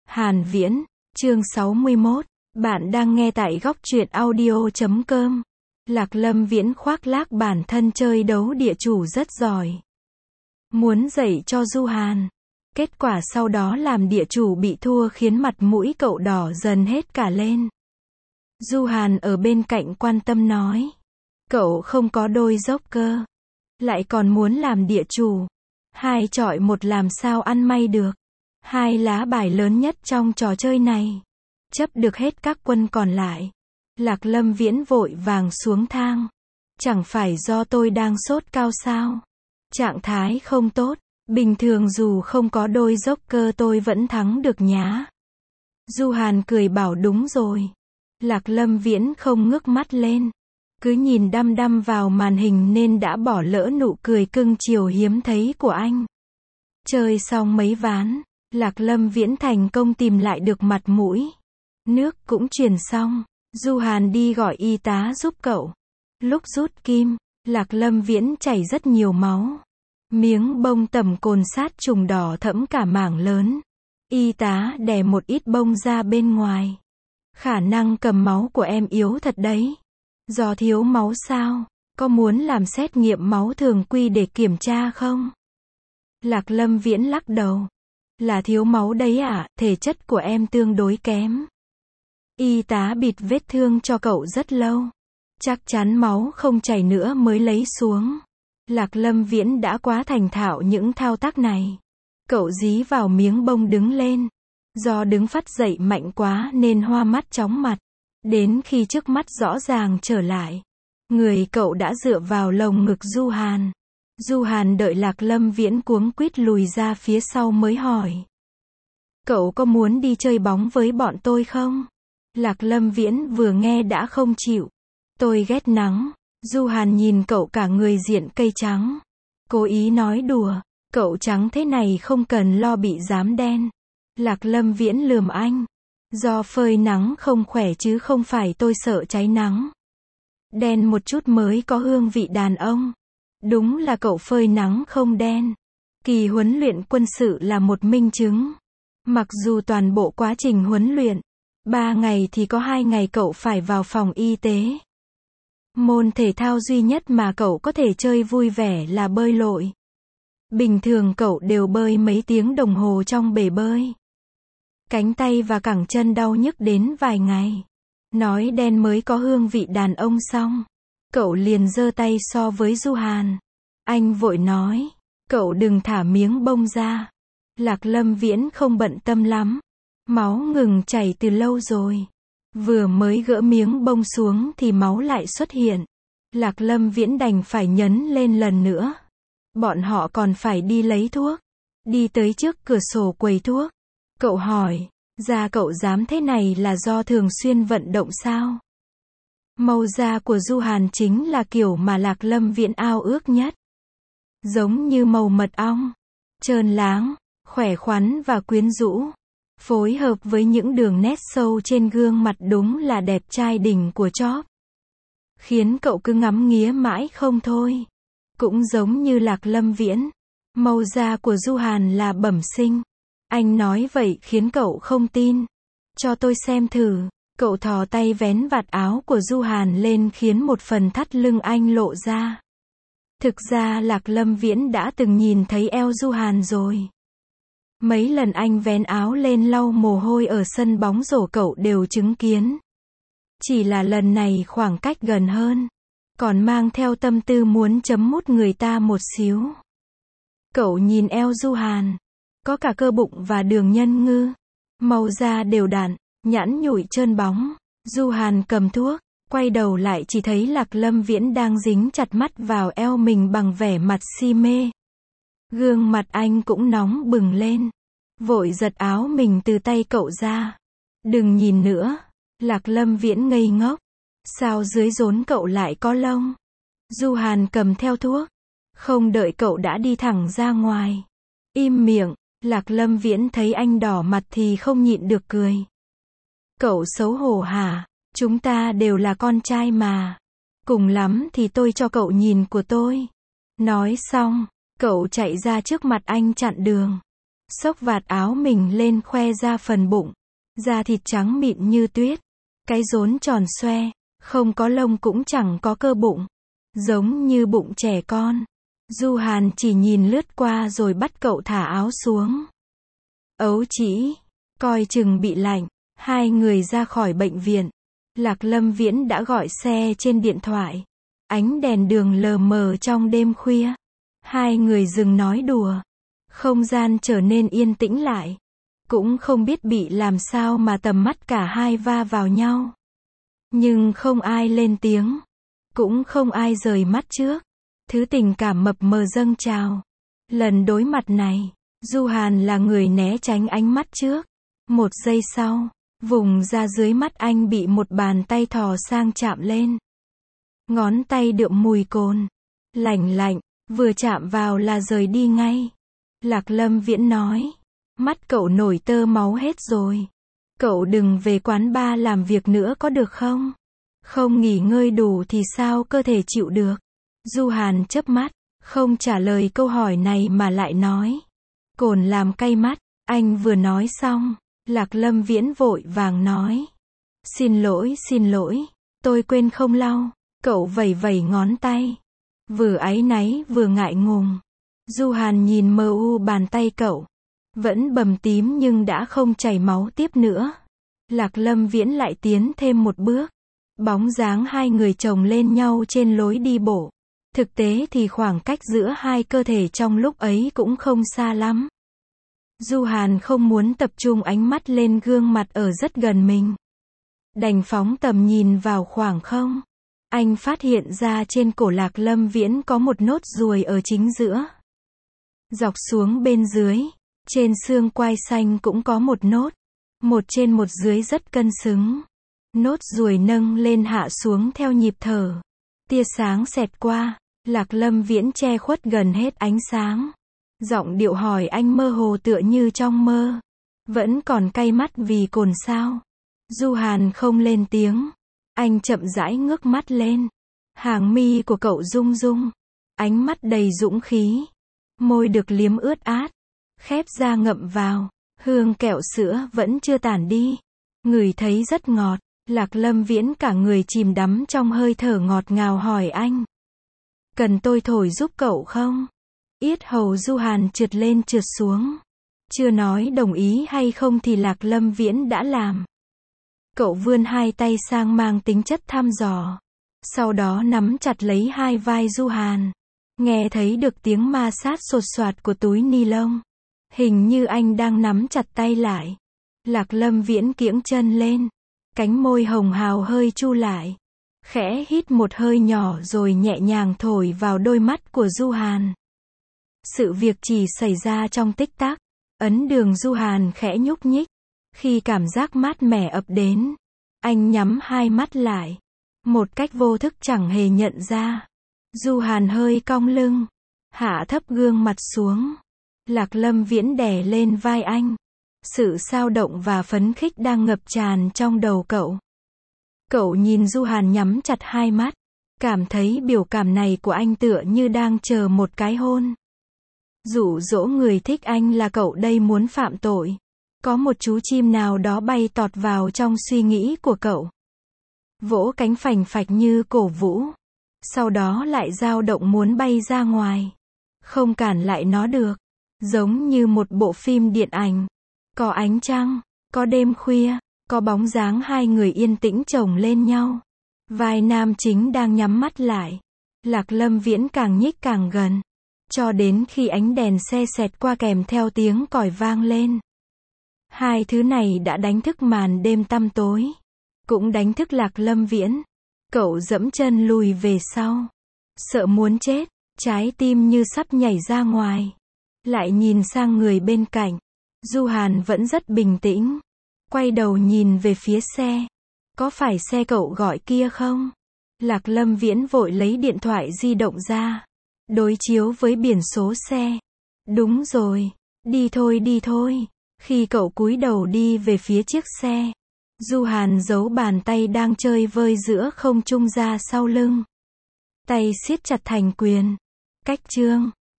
Hàn Viễn, chương 61. Bạn đang nghe tại góc truyện audio.com. Lạc Lâm Viễn khoác lác bản thân chơi đấu địa chủ rất giỏi. Muốn dạy cho Du Hàn. Kết quả sau đó làm địa chủ bị thua khiến mặt mũi cậu đỏ dần hết cả lên. Du Hàn ở bên cạnh quan tâm nói. Cậu không có đôi dốc cơ. Lại còn muốn làm địa chủ. 2 chọi 1 làm sao ăn may được. 2 lá bài lớn nhất trong trò chơi này. Chấp được hết các quân còn lại. Lạc Lâm Viễn vội vàng xuống thang. Chẳng phải do tôi đang sốt cao sao? Trạng thái không tốt. Bình thường dù không có đôi dốc cơ tôi vẫn thắng được nhá. Du Hàn cười bảo đúng rồi. Lạc Lâm Viễn không ngước mắt lên. Cứ nhìn đăm đăm vào màn hình nên đã bỏ lỡ nụ cười cưng chiều hiếm thấy của anh. Chơi xong mấy ván, Lạc Lâm Viễn thành công tìm lại được mặt mũi. Nước cũng truyền xong, Du Hàn đi gọi y tá giúp cậu. Lúc rút kim, Lạc Lâm Viễn chảy rất nhiều máu. Miếng bông tẩm cồn sát trùng đỏ thẫm cả mảng lớn. Y tá đè một ít bông ra bên ngoài. Khả năng cầm máu của em yếu thật đấy. Do thiếu máu sao? Có muốn làm xét nghiệm máu thường quy để kiểm tra không? Lạc Lâm Viễn lắc đầu. Là thiếu máu đấy ạ, thể chất của em tương đối kém. Y tá bịt vết thương cho cậu rất lâu. Chắc chắn máu không chảy nữa mới lấy xuống. Lạc Lâm Viễn đã quá thành thạo những thao tác này. Cậu dí vào miếng bông đứng lên. Do đứng phắt dậy mạnh quá nên hoa mắt chóng mặt. Đến khi trước mắt rõ ràng trở lại. Người cậu đã dựa vào lồng ngực Du Hàn. Du Hàn đợi Lạc Lâm Viễn cuống quýt lùi ra phía sau mới hỏi. Cậu có muốn đi chơi bóng với bọn tôi không? Lạc Lâm Viễn vừa nghe đã không chịu. Tôi ghét nắng. Du Hàn nhìn cậu cả người diện cây trắng. Cố ý nói đùa. Cậu trắng thế này không cần lo bị dám đen. Lạc Lâm Viễn lườm anh. Do phơi nắng không khỏe chứ không phải tôi sợ cháy nắng. Đen một chút mới có hương vị đàn ông. Đúng là cậu phơi nắng không đen. Kỳ huấn luyện quân sự là một minh chứng. Mặc dù toàn bộ quá trình huấn luyện 3 ngày thì có 2 ngày cậu phải vào phòng y tế. Môn thể thao duy nhất mà cậu có thể chơi vui vẻ là bơi lội. Bình thường cậu đều bơi mấy tiếng đồng hồ trong bể bơi. Cánh tay và cẳng chân đau nhức đến vài ngày. Nói đen mới có hương vị đàn ông xong. Cậu liền giơ tay so với Du Hàn. Anh vội nói. Cậu đừng thả miếng bông ra. Lạc Lâm Viễn không bận tâm lắm. Máu ngừng chảy từ lâu rồi. Vừa mới gỡ miếng bông xuống thì máu lại xuất hiện. Lạc Lâm Viễn đành phải nhấn lên lần nữa. Bọn họ còn phải đi lấy thuốc. Đi tới trước cửa sổ quầy thuốc. Cậu hỏi. Da cậu dám thế này là do thường xuyên vận động sao? Màu da của Du Hàn chính là kiểu mà Lạc Lâm Viễn ao ước nhất. Giống như màu mật ong. Trơn láng, khỏe khoắn và quyến rũ. Phối hợp với những đường nét sâu trên gương mặt đúng là đẹp trai đỉnh của chóp. Khiến cậu cứ ngắm nghía mãi không thôi. Cũng giống như Lạc Lâm Viễn. Màu da của Du Hàn là bẩm sinh. Anh nói vậy khiến cậu không tin. Cho tôi xem thử. Cậu thò tay vén vạt áo của Du Hàn lên khiến một phần thắt lưng anh lộ ra. Thực ra Lạc Lâm Viễn đã từng nhìn thấy eo Du Hàn rồi. Mấy lần anh vén áo lên lau mồ hôi ở sân bóng rổ cậu đều chứng kiến. Chỉ là lần này khoảng cách gần hơn. Còn mang theo tâm tư muốn chấm mút người ta một xíu. Cậu nhìn eo Du Hàn. Có cả cơ bụng và đường nhân ngư. Màu da đều đặn, nhẵn nhụi trơn bóng. Du Hàn cầm thuốc, quay đầu lại chỉ thấy Lạc Lâm Viễn đang dính chặt mắt vào eo mình bằng vẻ mặt si mê. Gương mặt anh cũng nóng bừng lên. Vội giật áo mình từ tay cậu ra. Đừng nhìn nữa. Lạc Lâm Viễn ngây ngốc. Sao dưới rốn cậu lại có lông? Du Hàn cầm theo thuốc. Không đợi cậu đã đi thẳng ra ngoài. Im miệng. Lạc Lâm Viễn thấy anh đỏ mặt thì không nhịn được cười. Cậu xấu hổ hả? Chúng ta đều là con trai mà. Cùng lắm thì tôi cho cậu nhìn của tôi. Nói xong, cậu chạy ra trước mặt anh chặn đường. xốc vạt áo mình lên khoe ra phần bụng. Da thịt trắng mịn như tuyết. Cái rốn tròn xoe, không có lông cũng chẳng có cơ bụng. Giống như bụng trẻ con. Du Hàn chỉ nhìn lướt qua rồi bắt cậu thả áo xuống. Ấu Trĩ, coi chừng bị lạnh. Hai người ra khỏi bệnh viện. Lạc Lâm Viễn đã gọi xe trên điện thoại. Ánh đèn đường lờ mờ trong đêm khuya. Hai người dừng nói đùa. Không gian trở nên yên tĩnh lại. Cũng không biết bị làm sao mà tầm mắt cả hai va vào nhau. Nhưng không ai lên tiếng. Cũng không ai rời mắt trước. Thứ tình cảm mập mờ dâng trào. Lần đối mặt này, Du Hàn là người né tránh ánh mắt trước. Một giây sau, vùng da dưới mắt anh bị một bàn tay thò sang chạm lên. Ngón tay đượm mùi cồn. Lạnh lạnh, vừa chạm vào là rời đi ngay. Lạc Lâm Viễn nói. Mắt cậu nổi tơ máu hết rồi. Cậu đừng về quán bar làm việc nữa có được không? Không nghỉ ngơi đủ thì sao cơ thể chịu được? Du Hàn chớp mắt, không trả lời câu hỏi này mà lại nói. Cồn làm cay mắt. Anh vừa nói xong, Lạc Lâm Viễn vội vàng nói. Xin lỗi, tôi quên không lau. Cậu vẩy vẩy ngón tay. Vừa áy náy vừa ngại ngùng. Du Hàn nhìn mờ u bàn tay cậu. Vẫn bầm tím nhưng đã không chảy máu tiếp nữa. Lạc Lâm Viễn lại tiến thêm một bước. Bóng dáng hai người chồng lên nhau trên lối đi bộ. Thực tế thì khoảng cách giữa hai cơ thể trong lúc ấy cũng không xa lắm. Du Hàn không muốn tập trung ánh mắt lên gương mặt ở rất gần mình. Đành phóng tầm nhìn vào khoảng không. Anh phát hiện ra trên cổ Lạc Lâm Viễn có một nốt ruồi ở chính giữa. Dọc xuống bên dưới, trên xương quai xanh cũng có một nốt. Một trên một dưới rất cân xứng. Nốt ruồi nâng lên hạ xuống theo nhịp thở. Tia sáng xẹt qua, Lạc Lâm Viễn che khuất gần hết ánh sáng. Giọng điệu hỏi anh mơ hồ tựa như trong mơ. Vẫn còn cay mắt vì cồn sao? Du Hàn không lên tiếng. Anh chậm rãi ngước mắt lên. Hàng mi của cậu rung rung. Ánh mắt đầy dũng khí. Môi được liếm ướt át. Khép ra ngậm vào. Hương kẹo sữa vẫn chưa tản đi. Ngửi thấy rất ngọt. Lạc Lâm Viễn cả người chìm đắm trong hơi thở ngọt ngào hỏi anh. Cần tôi thổi giúp cậu không? Yết hầu Du Hàn trượt lên trượt xuống. Chưa nói đồng ý hay không thì Lạc Lâm Viễn đã làm. Cậu vươn hai tay sang mang tính chất thăm dò. Sau đó nắm chặt lấy hai vai Du Hàn. Nghe thấy được tiếng ma sát sột soạt của túi ni lông. Hình như anh đang nắm chặt tay lại. Lạc Lâm Viễn kiễng chân lên. Cánh môi hồng hào hơi chu lại. Khẽ hít một hơi nhỏ rồi nhẹ nhàng thổi vào đôi mắt của Du Hàn. Sự việc chỉ xảy ra trong tích tắc. Ấn đường Du Hàn khẽ nhúc nhích. Khi cảm giác mát mẻ ập đến, anh nhắm hai mắt lại. Một cách vô thức chẳng hề nhận ra. Du Hàn hơi cong lưng. Hạ thấp gương mặt xuống. Lạc Lâm Viễn đè lên vai anh. Sự xao động và phấn khích đang ngập tràn trong đầu cậu. Cậu nhìn Du Hàn nhắm chặt hai mắt. Cảm thấy biểu cảm này của anh tựa như đang chờ một cái hôn. Dụ dỗ người thích anh là cậu đây muốn phạm tội. Có một chú chim nào đó bay tọt vào trong suy nghĩ của cậu. Vỗ cánh phành phạch như cổ vũ. Sau đó lại dao động muốn bay ra ngoài. Không cản lại nó được. Giống như một bộ phim điện ảnh. Có ánh trăng, có đêm khuya, có bóng dáng hai người yên tĩnh chồng lên nhau. Vai nam chính đang nhắm mắt lại. Lạc Lâm Viễn càng nhích càng gần. Cho đến khi ánh đèn xe xẹt qua kèm theo tiếng còi vang lên. Hai thứ này đã đánh thức màn đêm tăm tối. Cũng đánh thức Lạc Lâm Viễn. Cậu dẫm chân lùi về sau. Sợ muốn chết, trái tim như sắp nhảy ra ngoài. Lại nhìn sang người bên cạnh. Du Hàn vẫn rất bình tĩnh. Quay đầu nhìn về phía xe. Có phải xe cậu gọi kia không? Lạc Lâm Viễn vội lấy điện thoại di động ra. Đối chiếu với biển số xe. Đúng rồi. Đi thôi. Khi cậu cúi đầu đi về phía chiếc xe. Du Hàn giấu bàn tay đang chơi vơi giữa không trung ra sau lưng. Tay siết chặt thành quyền. Cách chương